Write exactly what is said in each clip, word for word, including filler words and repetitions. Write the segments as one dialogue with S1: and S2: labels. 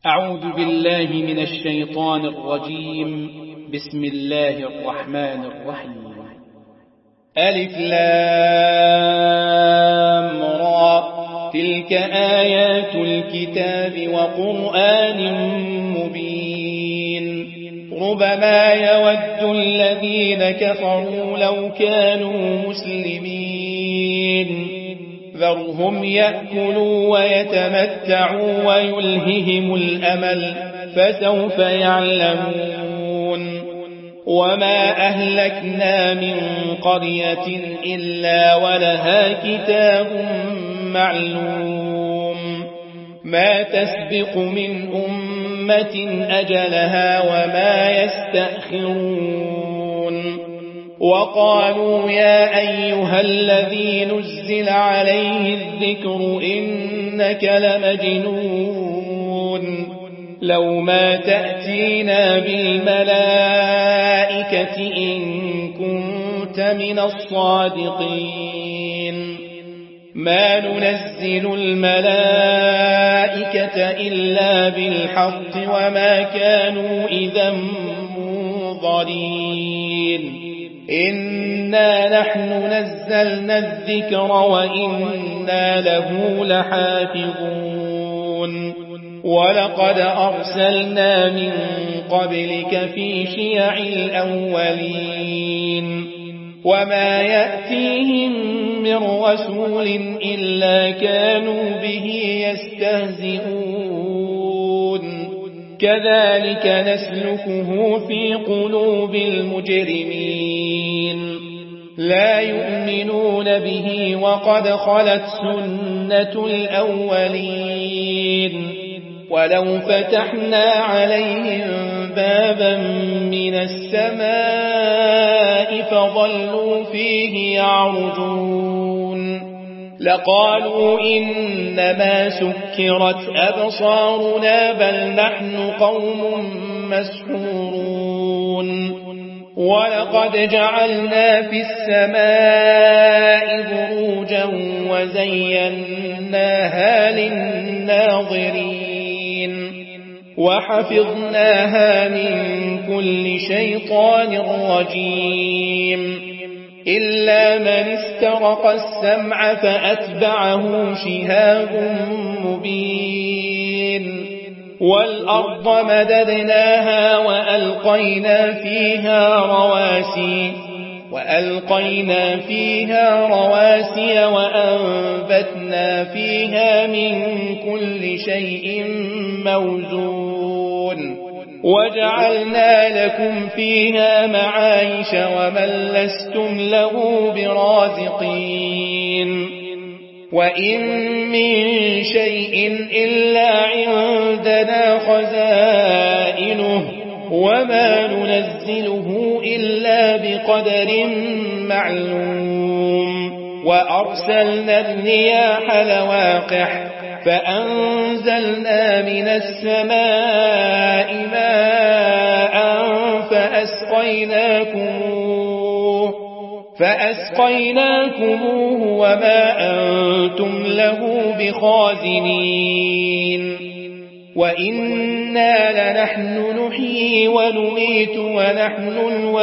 S1: أعوذ بالله من الشيطان الرجيم. بسم الله الرحمن الرحيم. ألف لام را، تلك آيات الكتاب وقرآن مبين. ربما يود الذين كفروا لو كانوا مسلمين، ذرهم يأكلوا ويتمتعوا ويلههم الأمل، فسوف يعلمون. وما أهلكنا من قرية إلا ولها كتاب معلوم، ما تسبق من أمة أجلها وما يستأخرون. وقالوا يا أيها الذي نزل عليه الذكر إنك لمجنون، لو ما تأتينا بالملائكة إن كنت من الصادقين. ما ننزل الملائكة إلا بالحق وما كانوا إذا منظرين. إنا نحن نزلنا الذكر وإنا له لحافظون. ولقد أرسلنا من قبلك في شيع الأولين، وما يأتيهم من رسول إلا كانوا به يستهزئون. كذلك نسلكه في قلوب المجرمين، لا يؤمنون به وقد خلت سنة الأولين. ولو فتحنا عليهم بابا من السماء فظلوا فيه يعرجون لقالوا إنما سكرت أبصارنا بل نحن قوم مسحورون. ولقد جعلنا في السماء بروجا وزيناها للناظرين، وحفظناها من كل شيطان رجيم، إلا من استرق السمع فأتبعه شهاب مبين. والأرض مددناها وألقينا فيها رواسي وألقينا فيها رواسي وأنبتنا فيها من كل شيء موزون، وجعلنا لكم فيها معايش ومن لستم له برازقين. وإن من شيء إلا عندنا خزائنه وما ننزله إلا بقدر معلوم. وأرسلنا الرياح لواقح فأنزلنا من السماء ماء فأسقيناكموه فأسقيناكموه وما أنتم له بخازنين. وإنا لنحن نحيي ونميت ونحن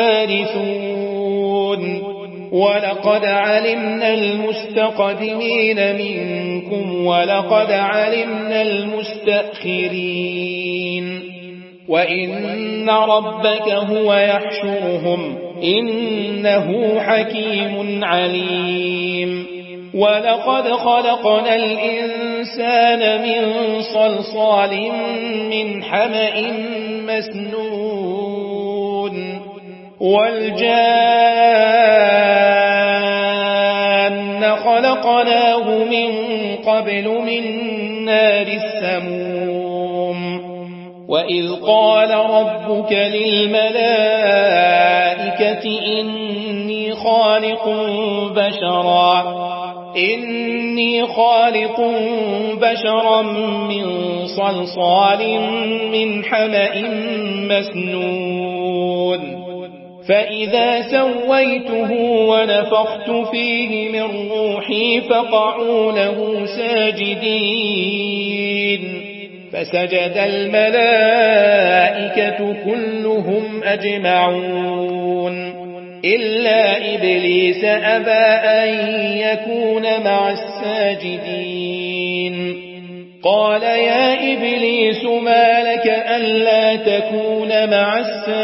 S1: الوارثون. ولقد علمنا المستقدمين منكم ولقد علمنا المستأخرين. وإن ربك هو يحشرهم إنه حكيم عليم. ولقد خلقنا الإنسان من صلصال من حمأ مسنون، والجان خلقناه من قبل من نار السموم. وإذ قال ربك للملائكة إني خالق بشرا إني خالق بشرا من صلصال من حمأ مسنون، فإذا سويته ونفخت فيه من روحي فقعوا له ساجدين. فسجد الملائكة كلهم أجمعون إلا إبليس أبى أن يكون مع الساجدين قال يا إبليس ما لك ألا تكون مع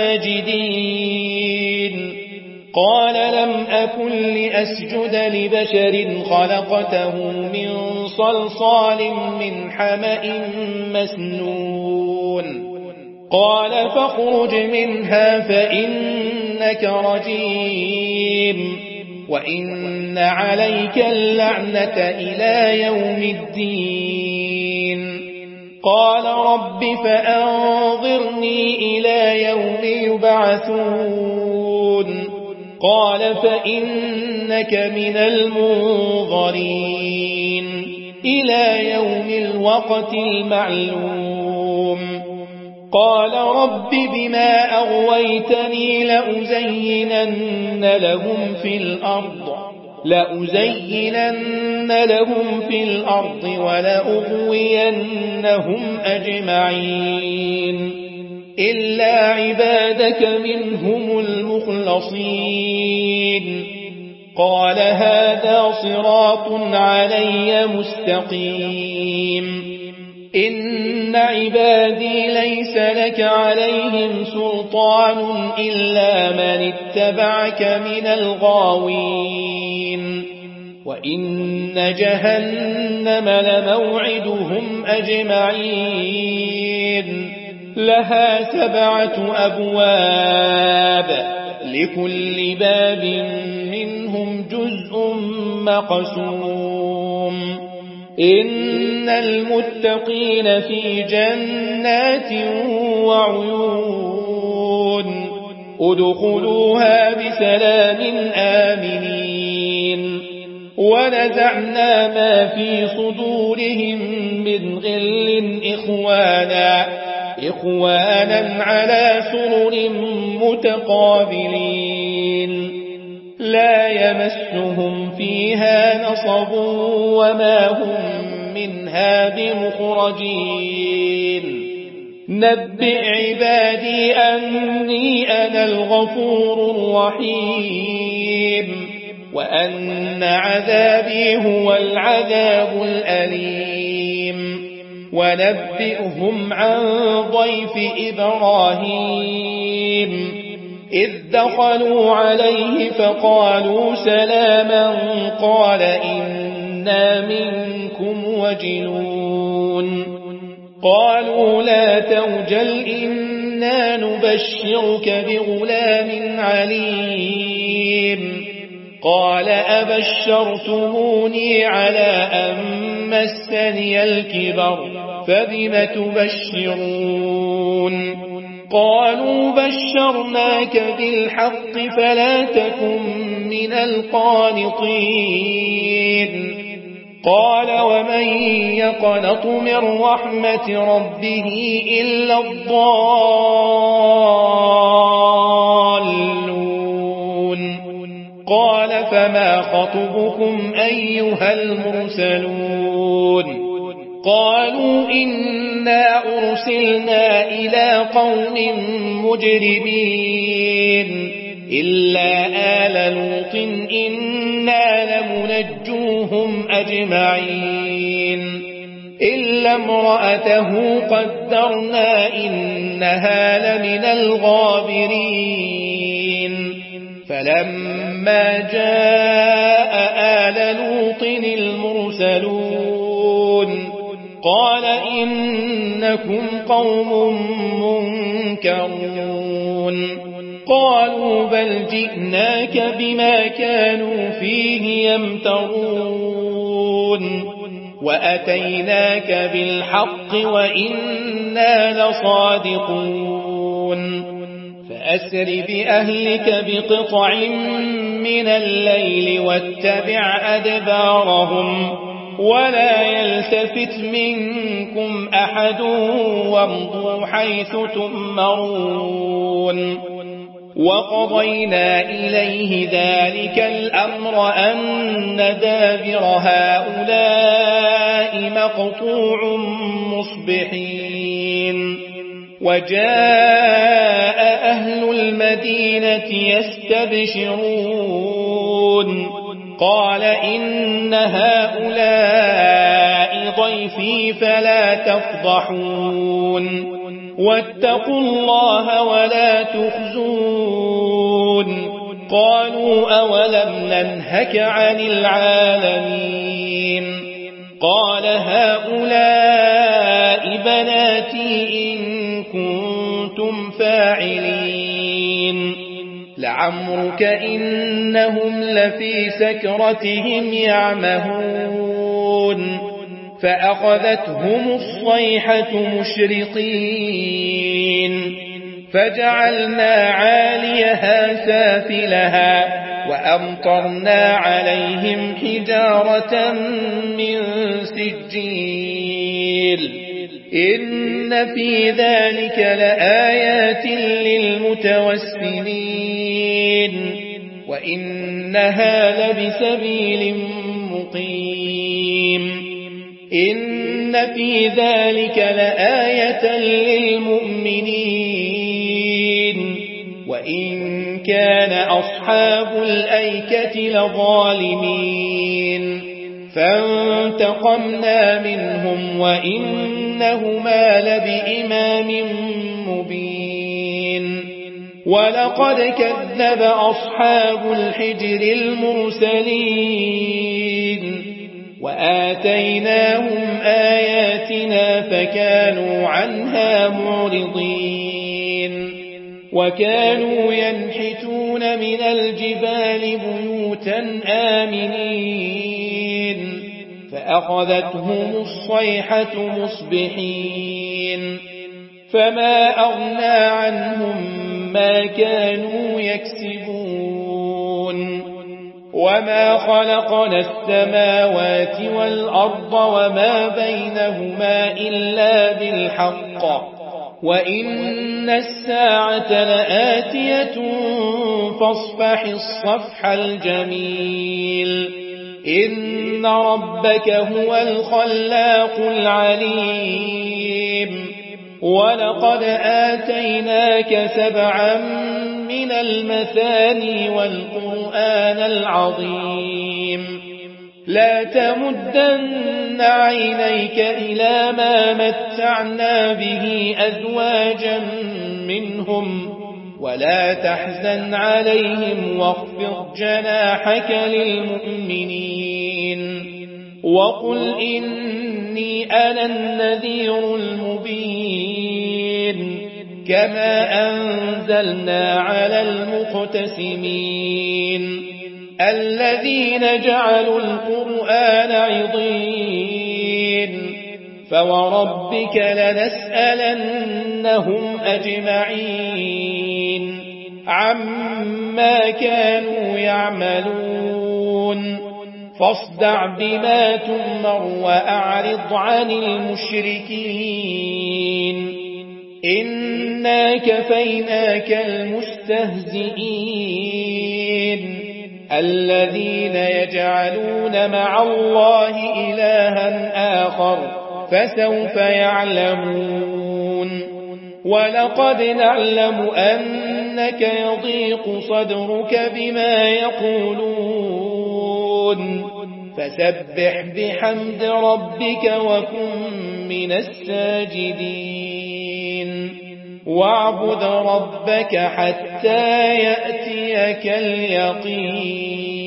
S1: الساجدين قال لم أكن لأسجد لبشر خلقته من صلصال من حمأ مسنون قال فاخرج منها فإنك رجيم وإن عليك اللعنة إلى يوم الدين قال رب فأنظرني إلى يوم يبعثون قال فإنك من المنظرين إلى يوم الوقت المعلوم قال رب بما أغويتني لأزينن لهم في الأرض لأزينن لهم في الأرض ولأغوينهم أجمعين إلا عبادك منهم المخلصين قال هذا صراط علي مستقيم إن عبادي ليس لك عليهم سلطان إلا من اتبعك من الغاوين وإن جهنم لموعدهم أجمعين لها سبعة أبواب لكل باب منهم جزء مقسوم إن المتقين في جنات وعيون ادخلوها بسلام آمنين ونزعنا ما في صدورهم من غل إخوانا إخوانا على سرر متقابلين لا يمسهم فيها نصب وما هم منها بمخرجين نبئ عبادي أني أنا الغفور الرحيم وأن عذابي هو العذاب الأليم ونبئهم عن ضيف إبراهيم إذ دخلوا عليه فقالوا سلاما قال إنا منكم وجلون قالوا لا توجل إنا نبشرك بغلام عليم قال أبشرتموني على أن مسني الكبر فبم تبشرون قالوا بشرناك بالحق فلا تكن من القانطين قال ومن يقنط من رحمة ربه إلا الضالون قال فما خطبكم أيها المرسلون قالوا إنا أرسلنا إلى قوم مجرمين إلا آل لوط إنا لمنجوهم أجمعين إلا امرأته قدرنا إنها لمن الغابرين فلما جاء آل لوط المرسلون قال إنكم قوم منكرون قالوا بل جئناك بما كانوا فيه يمترون وأتيناك بالحق وإنا لصادقون فأسر بأهلك بقطع من الليل واتبع أدبارهم ولا يلتفت منكم أحد وامضوا حيث تؤمرون وقضينا إليه ذلك الأمر أن دابر هؤلاء مقطوع مصبحين وجاء أهل المدينة يستبشرون قال إن هؤلاء ضيفي فلا تفضحون واتقوا الله ولا تخزون قالوا أولم ننهك عن العالمين قال هؤلاء بناتي إن كنتم فاعلين لعمرك إنهم لفي سكرتهم يعمهون فأخذتهم الصيحة مشرقين فجعلنا عاليها سافلها وأمطرنا عليهم حجارة من سجيل إن في ذلك لآيات للمتوسمين وإنها لبسبيل مقيم إن في ذلك لآية للمؤمنين وإن كان أصحاب الأيكة لظالمين فانتقمنا منهم وإنهما لبإمام مبين ولقد كذب أصحاب الحجر المرسلين وآتيناهم آياتنا فكانوا عنها معرضين وكانوا ينحتون من الجبال بيوتا آمنين فأخذتهم الصيحة مصبحين فما أغنى عنهم ما كانوا يكسبون وما خلقنا السماوات والأرض وما بينهما إلا بالحق وإن الساعة لآتية فاصفح الصفح الجميل إن ربك هو الخلاق العليم ولقد آتيناك سبعا من المثاني والقرآن العظيم لا تمدن عينيك إلى ما متعنا به أزواجا منهم ولا تحزن عليهم واخفض جناحك للمؤمنين وقل إني أنا النذير المبين كما أنزلنا على المقتسمين الذين جعلوا القرآن عضين فوربك لنسألنهم أجمعين عما كانوا يعملون فاصدع بما تؤمر وأعرض عن المشركين إنا كفيناك المستهزئين الذين يجعلون مع الله إلها آخر فسوف يعلمون ولقد نعلم أنك يضيق صدرك بما يقولون فسبح بحمد ربك وكن من الساجدين واعبد ربك حتى يأتيك اليقين.